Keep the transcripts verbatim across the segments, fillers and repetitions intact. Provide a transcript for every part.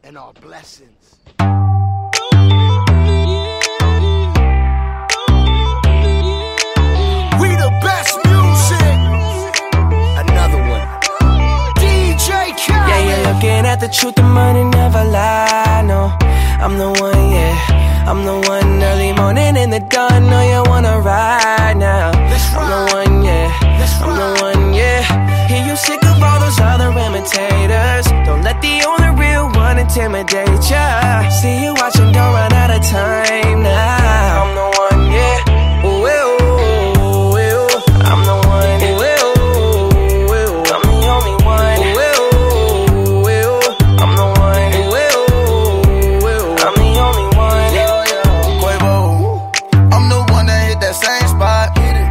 and our blessings. We the best music. Another one. D J Khaled. Yeah, you're looking at the truth, the money never lie, no. I'm the one, yeah. I'm the one early morning in the dawn. Know you wanna ride now. I'm the one, yeah. I'm the one, yeah. Hear you sick of all those other imitators. Don't let the only real one intimidate ya. See you watching, don't run out of time now. I'm the one, yeah. Ooh, ooh, ooh, ooh. I'm the one, ooh, ooh, ooh. I'm the only one, ooh, ooh, ooh. I'm the one, ooh, ooh, ooh. I'm the only one. Quavo, I'm the one that hit that same spot.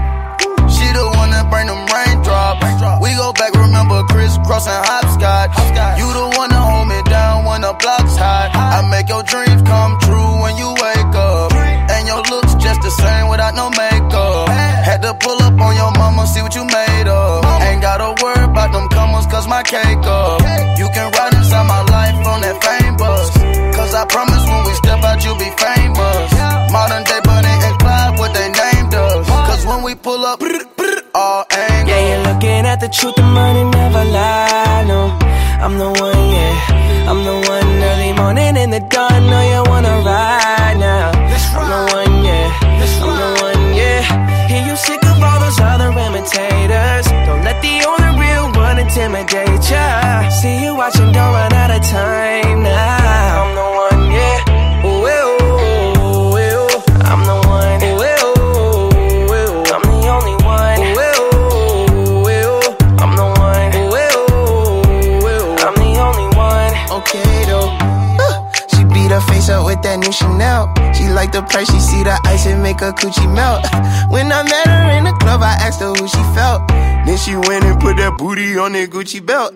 She the one that bring them raindrops. We go back, remember crisscross and hopscotch. You the one that hold me down when the block's hot. I make your dreams come true when you wake up. And your looks just the same without no makeup. Had to pull up on your mama, see what you made of. Ain't gotta worry about them comers, cause my cake up. You can ride inside my life on that fame bus. Cause I promise when we step out, you'll be famous. Modern day Bonnie and Clyde, what they named us. Cause when we pull up, all angles. Yeah, you're looking at the truth, the money never lie, no. I'm the one, yeah. I'm the one early morning in the dawn. Know you wanna ride now. I'm the one, yeah. I'm the one, yeah. Hear you sick of all those other imitators. Don't let the only real one intimidate ya. See you watching, don't run out of time now. I'm the one, yeah. Ooh, ooh, ooh, ooh. I'm the one, ooh, ooh, ooh. I'm the only one, ooh, ooh, ooh. I'm the one, ooh, ooh, ooh. I'm the only one. Okay though, uh, she beat her face up with that new Chanel. She like the price, she see the ice and make her coochie melt. When I met her in the club, I asked her who she felt. Then she went and put that booty on that Gucci belt.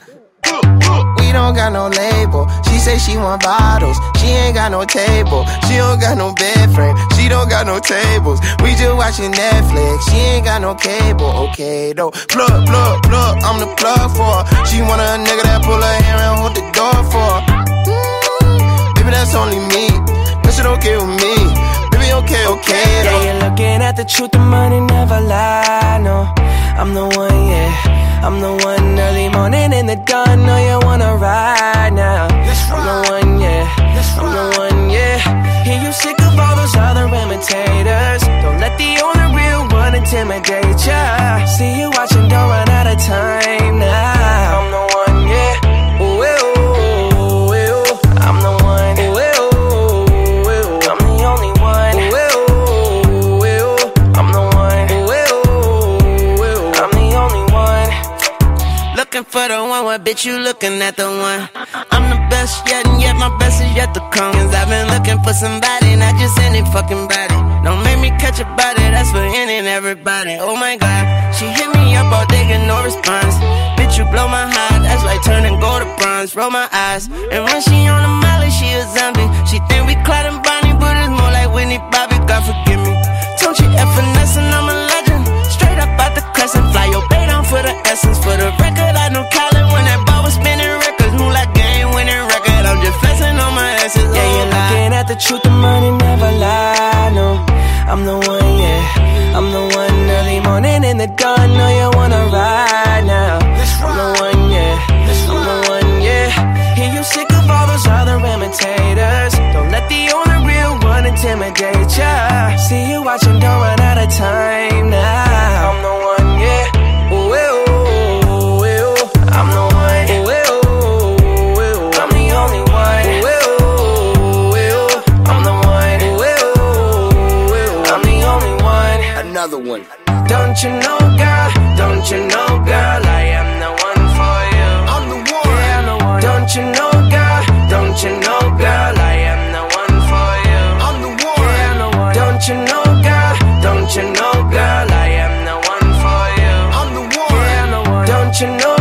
We don't got no label. She say she want bottles. She ain't got no table. She don't got no bed frame. She don't got no tables. We just watching Netflix. She ain't got no cable. Okay though. Plug, plug, plug. I'm the plug for her. She want a nigga that pull her hair and hold the door for her. Mm, baby, that's only me. That shit okay with me. Baby, okay, okay though. Yeah, you're looking at the truth, the money never lie, no. I'm the one, yeah. I'm the one early morning in the dawn. Know you wanna ride now. I'm the one, yeah. I'm the one, yeah. Hear you sick of all those other imitators. Don't let the only real one intimidate ya. See you watching, don't run out of time now. I'm the one, yeah. Ooh, ooh, ooh, ooh. I'm the one, ooh, ooh, ooh. I'm the only one, ooh, ooh, ooh. I'm the one, ooh, ooh, ooh. I'm the only one. Looking for the one, what bitch you looking at the one? I'm the best yet, and yet my best is yet to come. Cause I've been looking for somebody, not just any fucking body. Don't make me catch a body, that's for any and everybody. Oh my god, she hit me up all day, get no response. Bitch, you blow my heart, that's like turning gold to bronze. Roll my eyes, and when she on the molly, she a zombie. She think we Clyde and Bonnie, but it's more like Whitney Bobby, God forgive me. Don't you F finesse and I'm a legend. Straight up out the crescent, fly your bait on for the essence. For the record, I know Colin when that ball was spinning records. Move like game winning record, I'm just flexing on my essence. Yeah, you're looking at the truth, the money never lie, no. I'm the one, yeah. I'm the one early morning in the dawn. Know you wanna ride now. I'm the one, yeah. I'm the one, yeah. Hear you sick of all those other imitators. Don't let the only real one intimidate ya. See you watching, don't run out of time now. I'm the one, yeah. Ooh, ooh, ooh, ooh. I'm the one, ooh, ooh, ooh. I'm the only one, ooh, ooh, ooh. I'm the one, ooh, ooh, ooh. I'm the only one. Another one. Don't you know, girl? Don't you know, girl? I am the one for you. I'm the one. Yeah, I'm the one. Don't you know, girl? Don't you know, girl? I am the one for you. I'm the one. Yeah, I'm the one. Don't you know, girl? Don't you know, girl? I am the one for you. I'm the one. Yeah, I'm the one. Don't you know?